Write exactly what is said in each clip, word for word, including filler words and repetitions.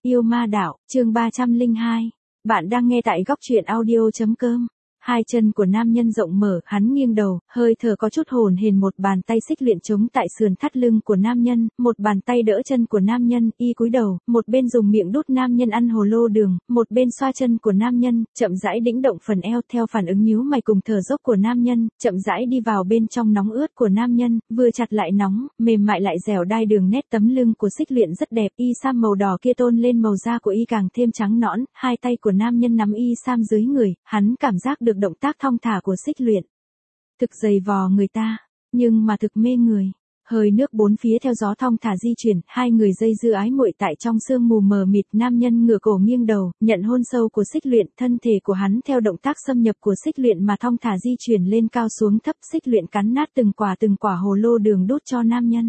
Yêu ma đạo, chương ba trăm lẻ hai. Bạn đang nghe tại góc truyện audio chấm com. Hai chân của nam nhân rộng mở, hắn nghiêng đầu, hơi thở có chút hồn hển, một bàn tay xích luyện chống tại sườn thắt lưng của nam nhân, một bàn tay đỡ chân của nam nhân, y cúi đầu, một bên dùng miệng đút nam nhân ăn hồ lô đường, một bên xoa chân của nam nhân, chậm rãi đĩnh động phần eo theo phản ứng nhíu mày cùng thở dốc của nam nhân, chậm rãi đi vào bên trong nóng ướt của nam nhân, vừa chặt lại nóng, mềm mại lại dẻo dai, đường nét tấm lưng của xích luyện rất đẹp, y sam màu đỏ kia tôn lên màu da của y càng thêm trắng nõn, hai tay của nam nhân nắm y sam dưới người, hắn cảm giác được động tác thong thả của xích luyện. Thực dày vò người ta, nhưng mà thực mê người. Hơi nước bốn phía theo gió thong thả di chuyển, hai người dây dưa ái muội tại trong sương mù mờ mịt, nam nhân ngửa cổ nghiêng đầu, nhận hôn sâu của xích luyện, thân thể của hắn theo động tác xâm nhập của xích luyện mà thong thả di chuyển lên cao xuống thấp, xích luyện cắn nát từng quả từng quả hồ lô đường đút cho nam nhân.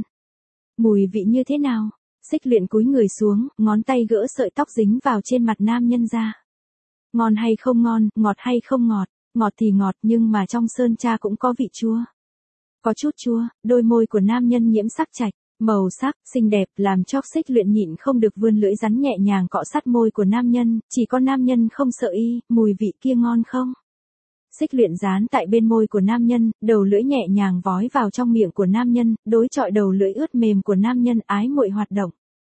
Mùi vị như thế nào? Xích luyện cúi người xuống, ngón tay gỡ sợi tóc dính vào trên mặt nam nhân ra. Ngon hay không ngon, ngọt hay không ngọt? Ngọt thì ngọt nhưng mà trong sơn tra cũng có vị chua. Có chút chua, đôi môi của nam nhân nhiễm sắc trạch, màu sắc, xinh đẹp, làm cho xích luyện nhịn không được vươn lưỡi rắn nhẹ nhàng cọ sát môi của nam nhân, chỉ có nam nhân không sợ y, mùi vị kia ngon không? Xích luyện dán tại bên môi của nam nhân, đầu lưỡi nhẹ nhàng vói vào trong miệng của nam nhân, đối chọi đầu lưỡi ướt mềm của nam nhân, ái muội hoạt động.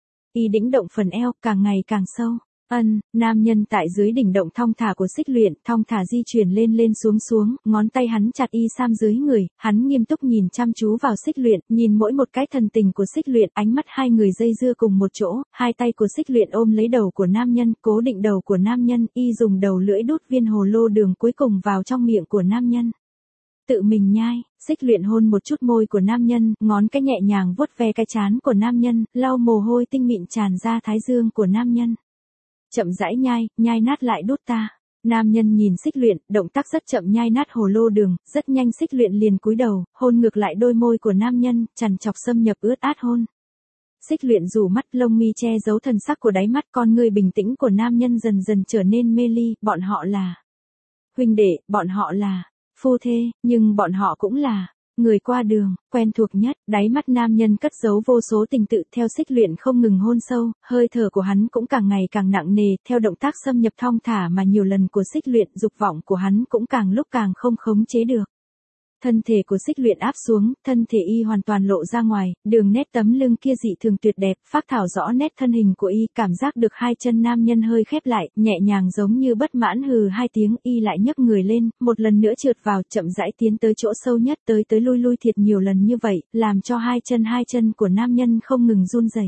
Y đĩnh động phần eo, càng ngày càng sâu. Ân, nam nhân tại dưới đỉnh động thong thả của xích luyện, thong thả di chuyển lên lên xuống xuống, ngón tay hắn chặt y sam dưới người, hắn nghiêm túc nhìn chăm chú vào xích luyện, nhìn mỗi một cái thần tình của xích luyện, ánh mắt hai người dây dưa cùng một chỗ, hai tay của xích luyện ôm lấy đầu của nam nhân, cố định đầu của nam nhân, y dùng đầu lưỡi đút viên hồ lô đường cuối cùng vào trong miệng của nam nhân. Tự mình nhai, xích luyện hôn một chút môi của nam nhân, ngón cái nhẹ nhàng vuốt ve cái trán của nam nhân, lau mồ hôi tinh mịn tràn ra thái dương của nam nhân. Chậm rãi nhai, nhai nát lại đút ta. Nam nhân nhìn xích luyện, động tác rất chậm nhai nát hồ lô đường, rất nhanh xích luyện liền cúi đầu, hôn ngược lại đôi môi của nam nhân, chằn chọc xâm nhập ướt át hôn. Xích luyện rủ mắt, lông mi che giấu thần sắc của đáy mắt, con người bình tĩnh của nam nhân dần dần trở nên mê ly, bọn họ là huynh đệ, bọn họ là phu thê, nhưng bọn họ cũng là người qua đường, quen thuộc nhất. Đáy mắt nam nhân cất giấu vô số tình tự, theo xích luyện không ngừng hôn sâu, hơi thở của hắn cũng càng ngày càng nặng nề, theo động tác xâm nhập thong thả mà nhiều lần của xích luyện, dục vọng của hắn cũng càng lúc càng không khống chế được. Thân thể của xích luyện áp xuống, thân thể y hoàn toàn lộ ra ngoài, đường nét tấm lưng kia dị thường tuyệt đẹp, phác thảo rõ nét thân hình của y, cảm giác được hai chân nam nhân hơi khép lại, nhẹ nhàng giống như bất mãn hừ hai tiếng, y lại nhấc người lên, một lần nữa trượt vào, chậm rãi tiến tới chỗ sâu nhất, tới tới lui lui thiệt nhiều lần như vậy, làm cho hai chân hai chân của nam nhân không ngừng run rẩy.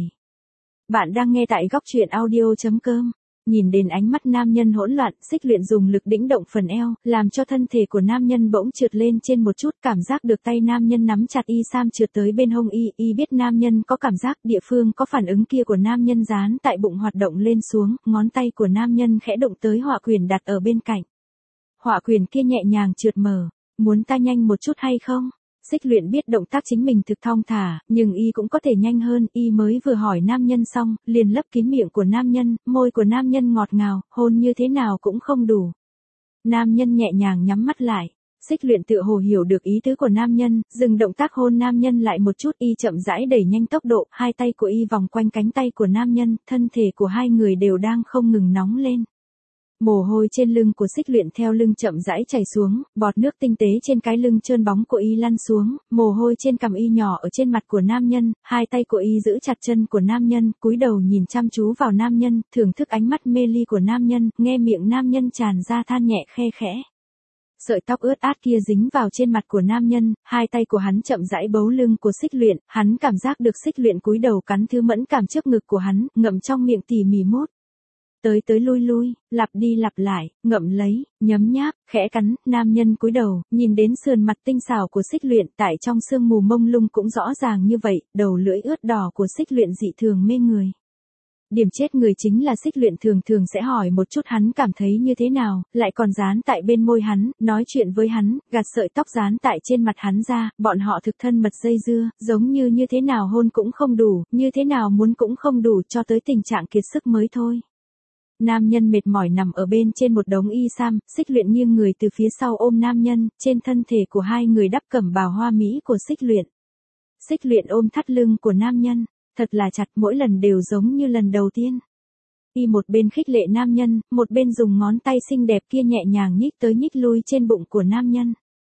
Bạn đang nghe tại góc truyện audio chấm com. Nhìn đến ánh mắt nam nhân hỗn loạn, xích luyện dùng lực đĩnh động phần eo, làm cho thân thể của nam nhân bỗng trượt lên trên một chút, cảm giác được tay nam nhân nắm chặt y sam trượt tới bên hông y, y biết nam nhân có cảm giác, địa phương có phản ứng kia của nam nhân dán tại bụng hoạt động lên xuống, ngón tay của nam nhân khẽ động tới họa quyền đặt ở bên cạnh. Họa quyền kia nhẹ nhàng trượt mở, muốn ta nhanh một chút hay không? Xích luyện biết động tác chính mình thực thong thả, nhưng y cũng có thể nhanh hơn, y mới vừa hỏi nam nhân xong, liền lấp kín miệng của nam nhân, môi của nam nhân ngọt ngào, hôn như thế nào cũng không đủ. Nam nhân nhẹ nhàng nhắm mắt lại, xích luyện tựa hồ hiểu được ý tứ của nam nhân, dừng động tác hôn nam nhân lại một chút, y chậm rãi đẩy nhanh tốc độ, hai tay của y vòng quanh cánh tay của nam nhân, thân thể của hai người đều đang không ngừng nóng lên. Mồ hôi trên lưng của xích luyện theo lưng chậm rãi chảy xuống, bọt nước tinh tế trên cái lưng trơn bóng của y lăn xuống, mồ hôi trên cằm y nhỏ ở trên mặt của nam nhân, hai tay của y giữ chặt chân của nam nhân, cúi đầu nhìn chăm chú vào nam nhân, thưởng thức ánh mắt mê ly của nam nhân, nghe miệng nam nhân tràn ra than nhẹ khe khẽ. Sợi tóc ướt át kia dính vào trên mặt của nam nhân, hai tay của hắn chậm rãi bấu lưng của xích luyện, hắn cảm giác được xích luyện cúi đầu cắn thứ mẫn cảm trước ngực của hắn, ngậm trong miệng tỉ mỉ mút. Tới tới lui lui, lặp đi lặp lại, ngậm lấy, nhấm nháp, khẽ cắn, nam nhân cúi đầu, nhìn đến sườn mặt tinh xảo của xích luyện, tại trong sương mù mông lung cũng rõ ràng như vậy, đầu lưỡi ướt đỏ của xích luyện dị thường mê người. Điểm chết người chính là xích luyện thường thường sẽ hỏi một chút hắn cảm thấy như thế nào, lại còn dán tại bên môi hắn, nói chuyện với hắn, gạt sợi tóc dán tại trên mặt hắn ra, bọn họ thực thân mật dây dưa, giống như như thế nào hôn cũng không đủ, như thế nào muốn cũng không đủ, cho tới tình trạng kiệt sức mới thôi. Nam nhân mệt mỏi nằm ở bên trên một đống y sam, xích luyện nghiêng người từ phía sau ôm nam nhân, trên thân thể của hai người đắp cẩm bào hoa mỹ của xích luyện. Xích luyện ôm thắt lưng của nam nhân, thật là chặt, mỗi lần đều giống như lần đầu tiên. Y một bên khích lệ nam nhân, một bên dùng ngón tay xinh đẹp kia nhẹ nhàng nhích tới nhích lui trên bụng của nam nhân.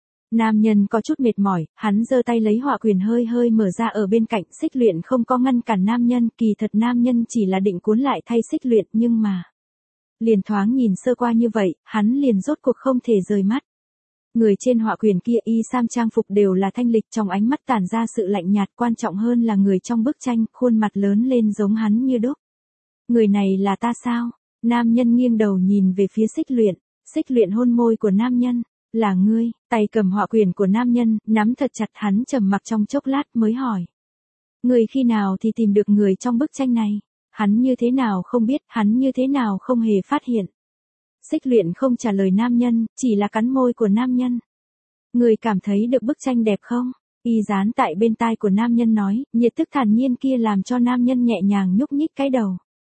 Nam nhân có chút mệt mỏi, hắn giơ tay lấy họa quyền hơi hơi mở ra ở bên cạnh. Xích Luyện không có ngăn cản nam nhân, kỳ thật nam nhân chỉ là định cuốn lại thay Xích Luyện, nhưng mà liền thoáng nhìn sơ qua như vậy, hắn liền rốt cuộc không thể rời mắt. Người trên họa quyền kia y sam trang phục đều là thanh lịch, trong ánh mắt tản ra sự lạnh nhạt, quan trọng hơn là người trong bức tranh, khuôn mặt lớn lên giống hắn như đúc. Người này là ta sao? Nam nhân nghiêng đầu nhìn về phía Xích Luyện. Xích Luyện hôn môi của nam nhân. Là ngươi, tay cầm họa quyền của nam nhân, nắm thật chặt. Hắn trầm mặc trong chốc lát mới hỏi. Người khi nào thì tìm được người trong bức tranh này? Hắn như thế nào không biết, hắn như thế nào không hề phát hiện. Xích Luyện không trả lời nam nhân, chỉ là cắn môi của nam nhân. Người cảm thấy được bức tranh đẹp không? Y dán tại bên tai của nam nhân nói, nhiệt tức thản nhiên kia làm cho nam nhân nhẹ nhàng nhúc nhích cái đầu.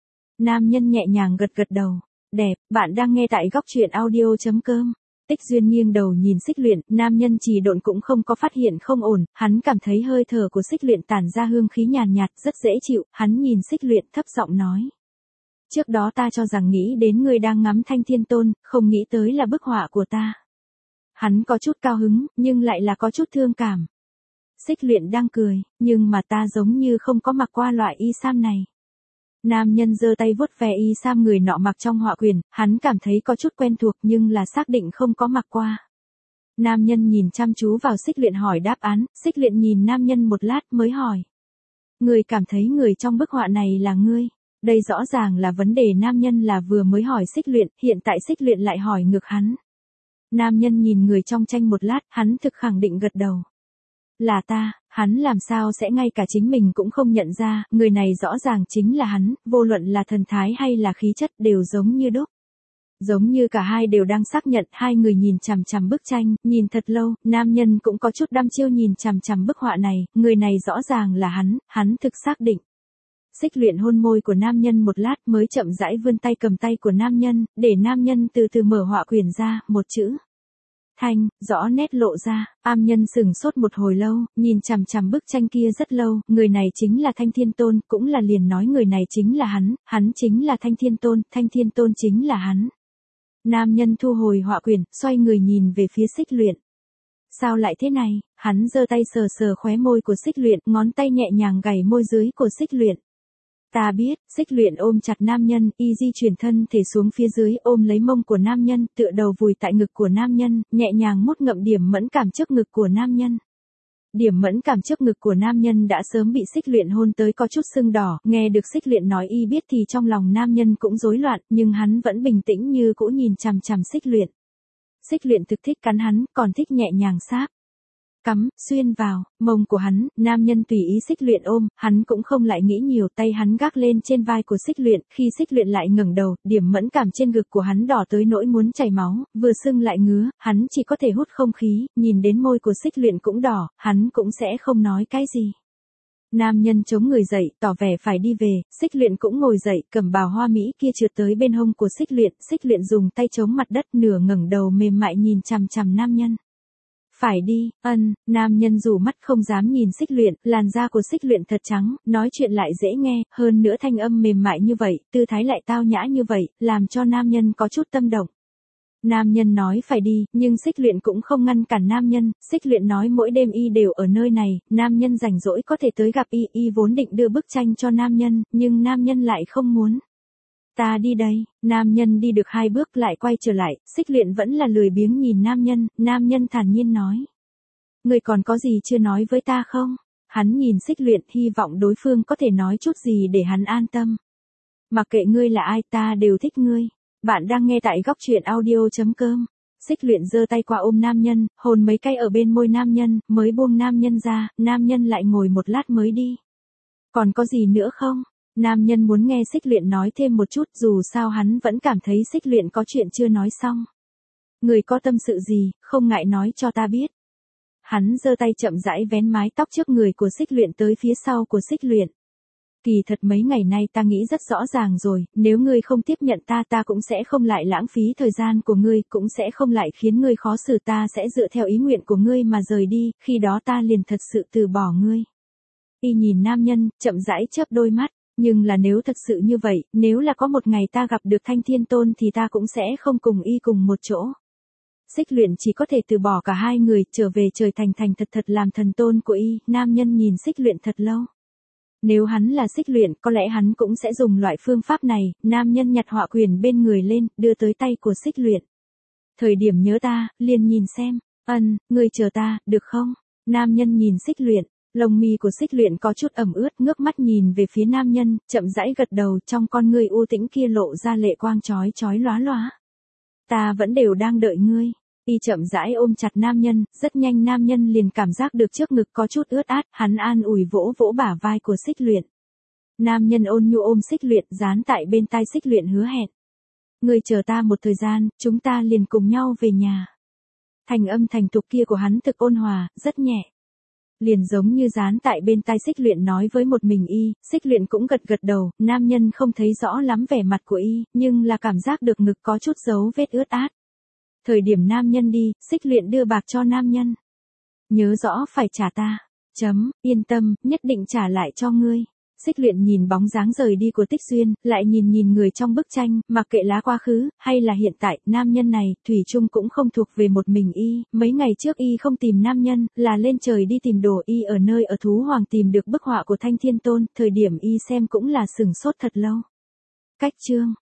Nam nhân nhẹ nhàng gật gật đầu. Đẹp, bạn đang nghe tại góc truyện audio chấm com. Tích Duyên nghiêng đầu nhìn Xích Luyện, nam nhân trì độn cũng không có phát hiện không ổn, hắn cảm thấy hơi thở của Xích Luyện tản ra hương khí nhàn nhạt, rất dễ chịu, hắn nhìn Xích Luyện thấp giọng nói. Trước đó ta cho rằng nghĩ đến ngươi đang ngắm Thanh Thiên Tôn, không nghĩ tới là bức họa của ta. Hắn có chút cao hứng, nhưng lại là có chút thương cảm. Xích Luyện đang cười, nhưng mà ta giống như không có mặc qua loại y sam này. Nam nhân giơ tay vuốt ve y sam người nọ mặc trong họa quyền, hắn cảm thấy có chút quen thuộc nhưng là xác định không có mặc qua. Nam nhân nhìn chăm chú vào Xích Luyện hỏi đáp án, Xích Luyện nhìn nam nhân một lát mới hỏi. Người cảm thấy người trong bức họa này là ngươi. Đây rõ ràng là vấn đề nam nhân là vừa mới hỏi Xích Luyện, hiện tại Xích Luyện lại hỏi ngược hắn. Nam nhân nhìn người trong tranh một lát, hắn thực khẳng định gật đầu. Là ta, hắn làm sao sẽ ngay cả chính mình cũng không nhận ra, người này rõ ràng chính là hắn, vô luận là thần thái hay là khí chất đều giống như đúc. Giống như cả hai đều đang xác nhận, hai người nhìn chằm chằm bức tranh, nhìn thật lâu, nam nhân cũng có chút đăm chiêu nhìn chằm chằm bức họa này, người này rõ ràng là hắn, hắn thực xác định. Xích Luyện hôn môi của nam nhân một lát mới chậm rãi vươn tay cầm tay của nam nhân, để nam nhân từ từ mở họa quyền ra, một chữ. Thanh, rõ nét lộ ra, am nhân sửng sốt một hồi lâu, nhìn chằm chằm bức tranh kia rất lâu, người này chính là Thanh Thiên Tôn, cũng là liền nói người này chính là hắn, hắn chính là Thanh Thiên Tôn, Thanh Thiên Tôn chính là hắn. Nam nhân thu hồi họa quyền, xoay người nhìn về phía Xích Luyện. Sao lại thế này? Hắn giơ tay sờ sờ khóe môi của Xích Luyện, ngón tay nhẹ nhàng gảy môi dưới của Xích Luyện. Ta biết, Xích Luyện ôm chặt nam nhân, y di chuyển thân thể xuống phía dưới ôm lấy mông của nam nhân, tựa đầu vùi tại ngực của nam nhân, nhẹ nhàng mút ngậm điểm mẫn cảm trước ngực của nam nhân. Điểm mẫn cảm trước ngực của nam nhân đã sớm bị Xích Luyện hôn tới có chút sưng đỏ, nghe được Xích Luyện nói y biết thì trong lòng nam nhân cũng rối loạn, nhưng hắn vẫn bình tĩnh như cũ nhìn chằm chằm Xích Luyện. Xích Luyện thực thích cắn hắn, còn thích nhẹ nhàng sáp. Cắm, xuyên vào, mông của hắn, nam nhân tùy ý Xích Luyện ôm, hắn cũng không lại nghĩ nhiều, tay hắn gác lên trên vai của Xích Luyện, khi Xích Luyện lại ngẩng đầu, điểm mẫn cảm trên ngực của hắn đỏ tới nỗi muốn chảy máu, vừa sưng lại ngứa, hắn chỉ có thể hút không khí, nhìn đến môi của Xích Luyện cũng đỏ, hắn cũng sẽ không nói cái gì. Nam nhân chống người dậy, tỏ vẻ phải đi về, Xích Luyện cũng ngồi dậy, cầm bào hoa mỹ kia trượt tới bên hông của Xích Luyện, Xích Luyện dùng tay chống mặt đất nửa ngẩng đầu mềm mại nhìn chằm chằm nam nhân. Phải đi, ân, nam nhân rủ mắt không dám nhìn Xích Luyện, làn da của Xích Luyện thật trắng, nói chuyện lại dễ nghe, hơn nữa thanh âm mềm mại như vậy, tư thái lại tao nhã như vậy, làm cho nam nhân có chút tâm động. Nam nhân nói phải đi, nhưng Xích Luyện cũng không ngăn cản nam nhân, Xích Luyện nói mỗi đêm y đều ở nơi này, nam nhân rảnh rỗi có thể tới gặp y, y vốn định đưa bức tranh cho nam nhân, nhưng nam nhân lại không muốn. Ta đi đây, nam nhân đi được hai bước lại quay trở lại, Xích Luyện vẫn là lười biếng nhìn nam nhân, nam nhân thản nhiên nói. Người còn có gì chưa nói với ta không? Hắn nhìn Xích Luyện hy vọng đối phương có thể nói chút gì để hắn an tâm. Mặc kệ ngươi là ai ta đều thích ngươi. Bạn đang nghe tại góc truyện audio chấm com. Xích Luyện giơ tay qua ôm nam nhân, hôn mấy cái ở bên môi nam nhân, mới buông nam nhân ra, nam nhân lại ngồi một lát mới đi. Còn có gì nữa không? Nam nhân muốn nghe Xích Luyện nói thêm một chút, dù sao hắn vẫn cảm thấy Xích Luyện có chuyện chưa nói xong. Người có tâm sự gì, không ngại nói cho ta biết. Hắn giơ tay chậm rãi vén mái tóc trước người của Xích Luyện tới phía sau của Xích Luyện. Kỳ thật mấy ngày nay ta nghĩ rất rõ ràng rồi, nếu ngươi không tiếp nhận ta ta cũng sẽ không lại lãng phí thời gian của ngươi, cũng sẽ không lại khiến ngươi khó xử, ta sẽ dựa theo ý nguyện của ngươi mà rời đi, khi đó ta liền thật sự từ bỏ ngươi. Y nhìn nam nhân, chậm rãi chớp đôi mắt. Nhưng là nếu thật sự như vậy, nếu là có một ngày ta gặp được Thanh Thiên Tôn thì ta cũng sẽ không cùng y cùng một chỗ. Xích Luyện chỉ có thể từ bỏ cả hai người, trở về trời thành thành thật thật làm thần tôn của y. Nam nhân nhìn Xích Luyện thật lâu. Nếu hắn là Xích Luyện, có lẽ hắn cũng sẽ dùng loại phương pháp này. Nam nhân nhặt họa quyền bên người lên, đưa tới tay của Xích Luyện. Thời điểm nhớ ta, liền nhìn xem. Ân, ngươi chờ ta, được không? Nam nhân nhìn Xích Luyện. Lông mi của Xích Luyện có chút ẩm ướt, ngước mắt nhìn về phía nam nhân, chậm rãi gật đầu, trong con ngươi u tĩnh kia lộ ra lệ quang chói chói lóa lóa. Ta vẫn đều đang đợi ngươi. Y chậm rãi ôm chặt nam nhân, rất nhanh nam nhân liền cảm giác được trước ngực có chút ướt át, hắn an ủi vỗ vỗ bả vai của Xích Luyện. Nam nhân ôn nhu ôm Xích Luyện, dán tại bên tai Xích Luyện hứa hẹn. Ngươi chờ ta một thời gian, chúng ta liền cùng nhau về nhà. Thành âm thành thục kia của hắn thực ôn hòa, rất nhẹ. Liền giống như dán tại bên tai Xích Luyện nói với một mình y. Xích Luyện cũng gật gật đầu, nam nhân không thấy rõ lắm vẻ mặt của y, nhưng là cảm giác được ngực có chút dấu vết ướt át. Thời điểm nam nhân đi, Xích Luyện đưa bạc cho nam nhân. Nhớ rõ phải trả ta. Chấm, yên tâm, nhất định trả lại cho ngươi. Xích Luyện nhìn bóng dáng rời đi của Tích Xuyên, lại nhìn nhìn người trong bức tranh, mặc kệ lá quá khứ, hay là hiện tại, nam nhân này, thủy chung cũng không thuộc về một mình y. Mấy ngày trước y không tìm nam nhân, là lên trời đi tìm đồ. Y ở nơi ở Thú Hoàng tìm được bức họa của Thanh Thiên Tôn, thời điểm y xem cũng là sửng sốt thật lâu. Cách chương